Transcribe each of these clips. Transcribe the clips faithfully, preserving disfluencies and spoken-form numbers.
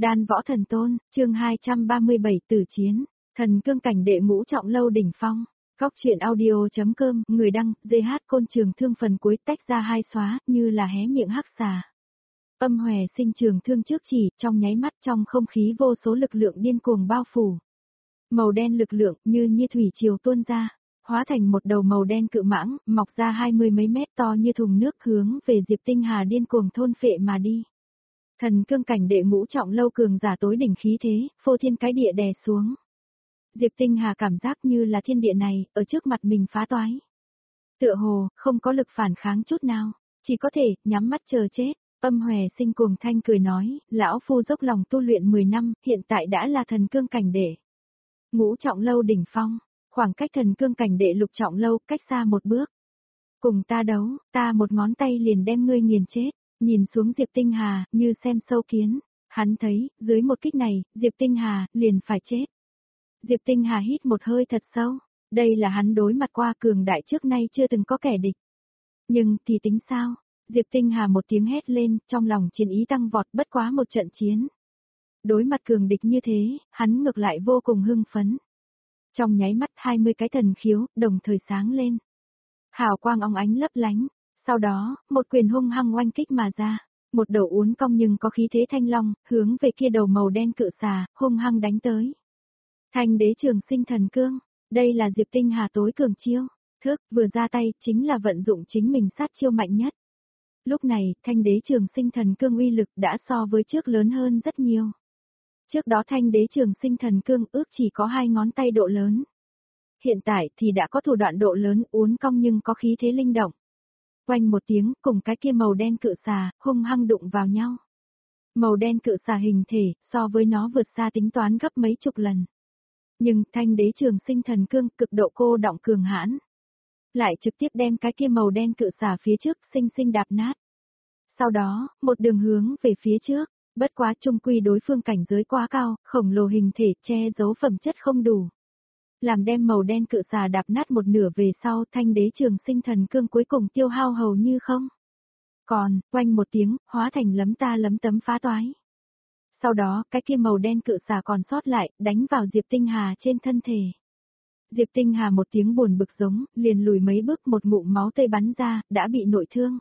Đan võ thần tôn, chương hai trăm ba mươi bảy tử chiến, thần cương cảnh đệ ngũ trọng lâu đỉnh phong. Góc truyện audio.com, người đăng, giê hát Côn Trường Thương phần cuối tách ra hai xóa, như là hé miệng hắc xà. Âm hòe sinh trường thương trước chỉ, trong nháy mắt trong không khí vô số lực lượng điên cuồng bao phủ. Màu đen lực lượng như như thủy triều tuôn ra, hóa thành một đầu màu đen cự mãng, mọc ra hai mươi mấy mét to như thùng nước hướng về Diệp Tinh Hà điên cuồng thôn phệ mà đi. Thần cương cảnh đệ ngũ trọng lâu cường giả tối đỉnh khí thế, phô thiên cái địa đè xuống. Diệp Tinh Hà cảm giác như là thiên địa này, ở trước mặt mình phá toái. Tựa hồ, không có lực phản kháng chút nào, chỉ có thể, nhắm mắt chờ chết. Âm hòe sinh cuồng thanh cười nói, lão phu dốc lòng tu luyện mười năm, hiện tại đã là thần cương cảnh đệ. Ngũ trọng lâu đỉnh phong, khoảng cách thần cương cảnh đệ lục trọng lâu, cách xa một bước. Cùng ta đấu, ta một ngón tay liền đem ngươi nghiền chết. Nhìn xuống Diệp Tinh Hà, như xem sâu kiến, hắn thấy, dưới một kích này, Diệp Tinh Hà, liền phải chết. Diệp Tinh Hà hít một hơi thật sâu, đây là hắn đối mặt qua cường đại trước nay chưa từng có kẻ địch. Nhưng, thì tính sao? Diệp Tinh Hà một tiếng hét lên, trong lòng chiến ý tăng vọt bất quá một trận chiến. Đối mặt cường địch như thế, hắn ngược lại vô cùng hưng phấn. Trong nháy mắt hai mươi cái thần khiếu, đồng thời sáng lên. Hào quang óng ánh lấp lánh. Sau đó, một quyền hung hăng oanh kích mà ra, một đầu uốn cong nhưng có khí thế thanh long, hướng về kia đầu màu đen cự xà, hung hăng đánh tới. Thanh đế trường sinh thần cương, đây là Diệp Tinh Hà tối cường chiêu, thức vừa ra tay chính là vận dụng chính mình sát chiêu mạnh nhất. Lúc này, thanh đế trường sinh thần cương uy lực đã so với trước lớn hơn rất nhiều. Trước đó thanh đế trường sinh thần cương ước chỉ có hai ngón tay độ lớn. Hiện tại thì đã có thủ đoạn độ lớn uốn cong nhưng có khí thế linh động. Quanh một tiếng, cùng cái kia màu đen cự xà, hung hăng đụng vào nhau. Màu đen cự xà hình thể, so với nó vượt xa tính toán gấp mấy chục lần. Nhưng, thanh đế trường sinh thần cương, cực độ cô động cường hãn. Lại trực tiếp đem cái kia màu đen cự xà phía trước, xinh xinh đạp nát. Sau đó, một đường hướng về phía trước, bất quá trung quy đối phương cảnh giới quá cao, khổng lồ hình thể, che giấu phẩm chất không đủ. Làm đem màu đen cự xà đạp nát một nửa về sau, thanh đế trường sinh thần cương cuối cùng tiêu hao hầu như không. Còn, quanh một tiếng, hóa thành lấm ta lấm tấm phá toái. Sau đó, cái kia màu đen cự xà còn sót lại, đánh vào Diệp Tinh Hà trên thân thể. Diệp Tinh Hà một tiếng buồn bực giống, liền lùi mấy bước một ngụm máu tươi bắn ra, đã bị nội thương.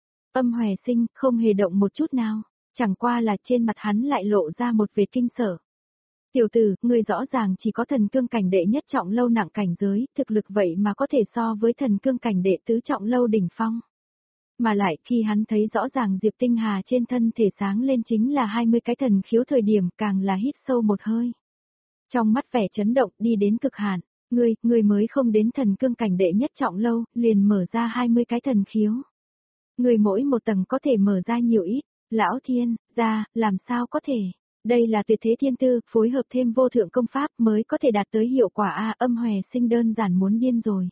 Âm hòe sinh, không hề động một chút nào, chẳng qua là trên mặt hắn lại lộ ra một vệt kinh sợ. Tiểu tử, ngươi rõ ràng chỉ có thần cương cảnh đệ nhất trọng lâu nặng cảnh giới, thực lực vậy mà có thể so với thần cương cảnh đệ tứ trọng lâu đỉnh phong. Mà lại khi hắn thấy rõ ràng Diệp Tinh Hà trên thân thể sáng lên chính là hai mươi cái thần khiếu thời điểm càng là hít sâu một hơi. Trong mắt vẻ chấn động đi đến cực hạn, ngươi, ngươi mới không đến thần cương cảnh đệ nhất trọng lâu, liền mở ra hai mươi cái thần khiếu. Ngươi mỗi một tầng có thể mở ra nhiều ít, lão thiên, ra, làm sao có thể. Đây là tuyệt thế thiên tư, phối hợp thêm vô thượng công pháp mới có thể đạt tới hiệu quả a. Âm hòe sinh đơn giản muốn điên rồi.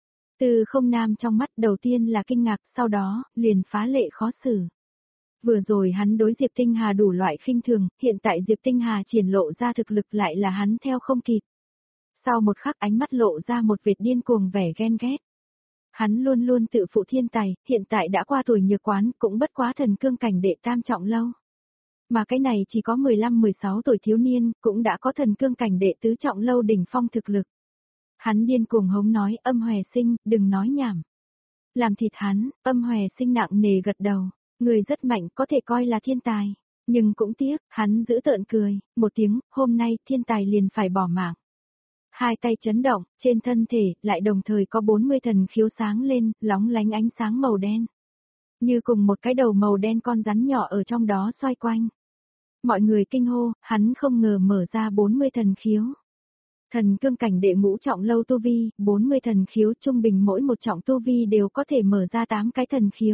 Từ không nam trong mắt đầu tiên là kinh ngạc, sau đó, liền phá lệ khó xử. Vừa rồi hắn đối Diệp Tinh Hà đủ loại khinh thường, hiện tại Diệp Tinh Hà triển lộ ra thực lực lại là hắn theo không kịp. Sau một khắc ánh mắt lộ ra một vệt điên cuồng vẻ ghen ghét. Hắn luôn luôn tự phụ thiên tài, hiện tại đã qua tuổi nhược quán, cũng bất quá thần cương cảnh đệ tam trọng lâu. Mà cái này chỉ có mười lăm mười sáu tuổi thiếu niên, cũng đã có thần cương cảnh đệ tứ trọng lâu đỉnh phong thực lực. Hắn điên cuồng hống nói, âm hòe sinh, đừng nói nhảm. Làm thịt hắn, âm hòe sinh nặng nề gật đầu, người rất mạnh có thể coi là thiên tài. Nhưng cũng tiếc, hắn giữ tợn cười, một tiếng, hôm nay thiên tài liền phải bỏ mạng. Hai tay chấn động, trên thân thể, lại đồng thời có bốn mươi thần khiếu sáng lên, lóng lánh ánh sáng màu đen. Như cùng một cái đầu màu đen con rắn nhỏ ở trong đó xoay quanh. Mọi người kinh hô, hắn không ngờ mở ra bốn mươi thần khiếu. Thần cương cảnh đệ ngũ trọng lâu tu vi, bốn mươi thần khiếu trung bình mỗi một trọng tu vi đều có thể mở ra tám cái thần khiếu.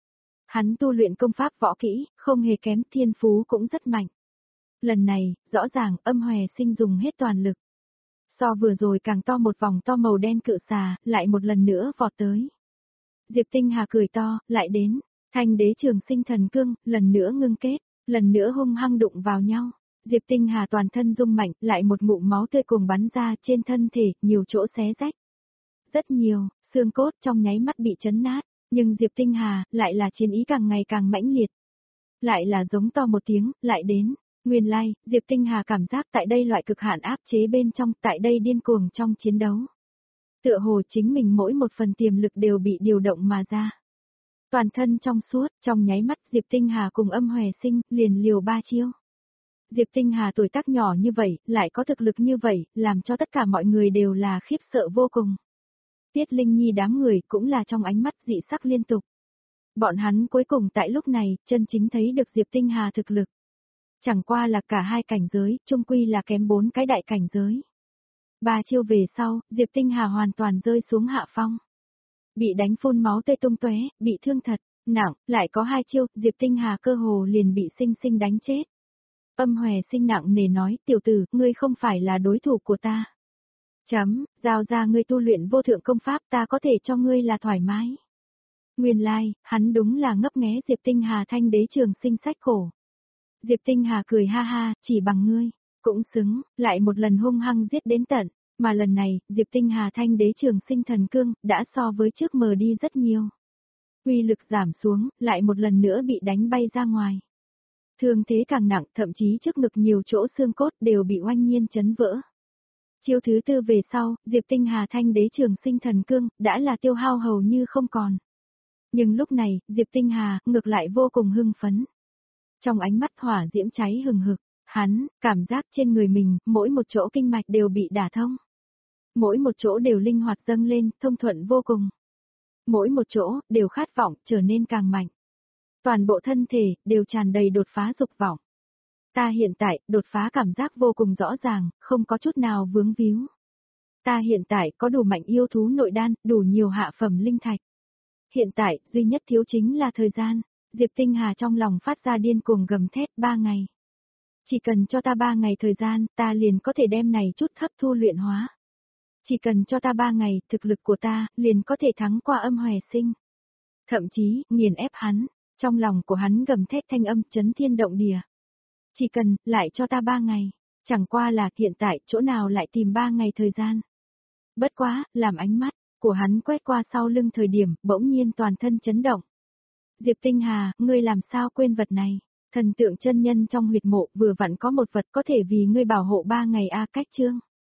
Hắn tu luyện công pháp võ kỹ, không hề kém, thiên phú cũng rất mạnh. Lần này, rõ ràng âm hòe sinh dùng hết toàn lực. So vừa rồi càng to một vòng to màu đen cự xà, lại một lần nữa vọt tới. Diệp Tinh Hà cười to, lại đến, thanh đế trường sinh thần cương, lần nữa ngưng kết, lần nữa hung hăng đụng vào nhau. Diệp Tinh Hà toàn thân rung mạnh, lại một ngụm máu tươi cùng bắn ra trên thân thể, nhiều chỗ xé rách. Rất nhiều, xương cốt trong nháy mắt bị chấn nát, nhưng Diệp Tinh Hà lại là chiến ý càng ngày càng mãnh liệt. Lại là giống to một tiếng, lại đến, Nguyên lai, like, Diệp Tinh Hà cảm giác tại đây loại cực hạn áp chế bên trong, tại đây điên cuồng trong chiến đấu. Tựa hồ chính mình mỗi một phần tiềm lực đều bị điều động mà ra. Toàn thân trong suốt, trong nháy mắt Diệp Tinh Hà cùng Âm Hòe Sinh liền liều ba chiêu. Diệp Tinh Hà tuổi tác nhỏ như vậy, lại có thực lực như vậy, làm cho tất cả mọi người đều là khiếp sợ vô cùng. Tiết Linh Nhi đám người cũng là trong ánh mắt dị sắc liên tục. Bọn hắn cuối cùng tại lúc này, chân chính thấy được Diệp Tinh Hà thực lực. Chẳng qua là cả hai cảnh giới, chung quy là kém bốn cái đại cảnh giới. Ba chiêu về sau, Diệp Tinh Hà hoàn toàn rơi xuống hạ phong. Bị đánh phun máu tươi tung tóe, bị thương thật, nặng, lại có hai chiêu, Diệp Tinh Hà cơ hồ liền bị sinh sinh đánh chết. Âm Hòe Sinh nặng nề nói, tiểu tử, ngươi không phải là đối thủ của ta. Chấm, giao ra ngươi tu luyện vô thượng công pháp ta có thể cho ngươi là thoải mái. Nguyên lai, like, hắn đúng là ngấp nghé Diệp Tinh Hà thanh đế trường sinh sách cổ. Diệp Tinh Hà cười ha ha, chỉ bằng ngươi, cũng xứng, lại một lần hung hăng giết đến tận, mà lần này, Diệp Tinh Hà thanh đế trường sinh thần cương, đã so với trước mờ đi rất nhiều. Uy lực giảm xuống, lại một lần nữa bị đánh bay ra ngoài. Thương thế càng nặng, thậm chí trước ngực nhiều chỗ xương cốt đều bị oanh nhiên chấn vỡ. Chiêu thứ tư về sau, Diệp Tinh Hà thanh đế trường sinh thần cương, đã là tiêu hao hầu như không còn. Nhưng lúc này, Diệp Tinh Hà, ngược lại vô cùng hưng phấn. Trong ánh mắt hỏa diễm cháy hừng hực, hắn, cảm giác trên người mình, mỗi một chỗ kinh mạch đều bị đả thông. Mỗi một chỗ đều linh hoạt dâng lên, thông thuận vô cùng. Mỗi một chỗ, đều khát vọng, trở nên càng mạnh. Toàn bộ thân thể, đều tràn đầy đột phá dục vọng. Ta hiện tại, đột phá cảm giác vô cùng rõ ràng, không có chút nào vướng víu. Ta hiện tại, có đủ mạnh yêu thú nội đan, đủ nhiều hạ phẩm linh thạch. Hiện tại, duy nhất thiếu chính là thời gian. Diệp Tinh Hà trong lòng phát ra điên cuồng gầm thét ba ngày. Chỉ cần cho ta ba ngày thời gian, ta liền có thể đem này chút hấp thu luyện hóa. Chỉ cần cho ta ba ngày, thực lực của ta, liền có thể thắng qua Âm Hòe Sinh. Thậm chí, nghiền ép hắn, trong lòng của hắn gầm thét thanh âm chấn thiên động địa. Chỉ cần, lại cho ta ba ngày, chẳng qua là hiện tại, chỗ nào lại tìm ba ngày thời gian. Bất quá, làm ánh mắt của hắn quét qua sau lưng thời điểm, bỗng nhiên toàn thân chấn động. Diệp Tinh Hà, ngươi làm sao quên vật này? Thần tượng chân nhân trong huyệt mộ vừa vặn có một vật có thể vì ngươi bảo hộ ba ngày a cách chương.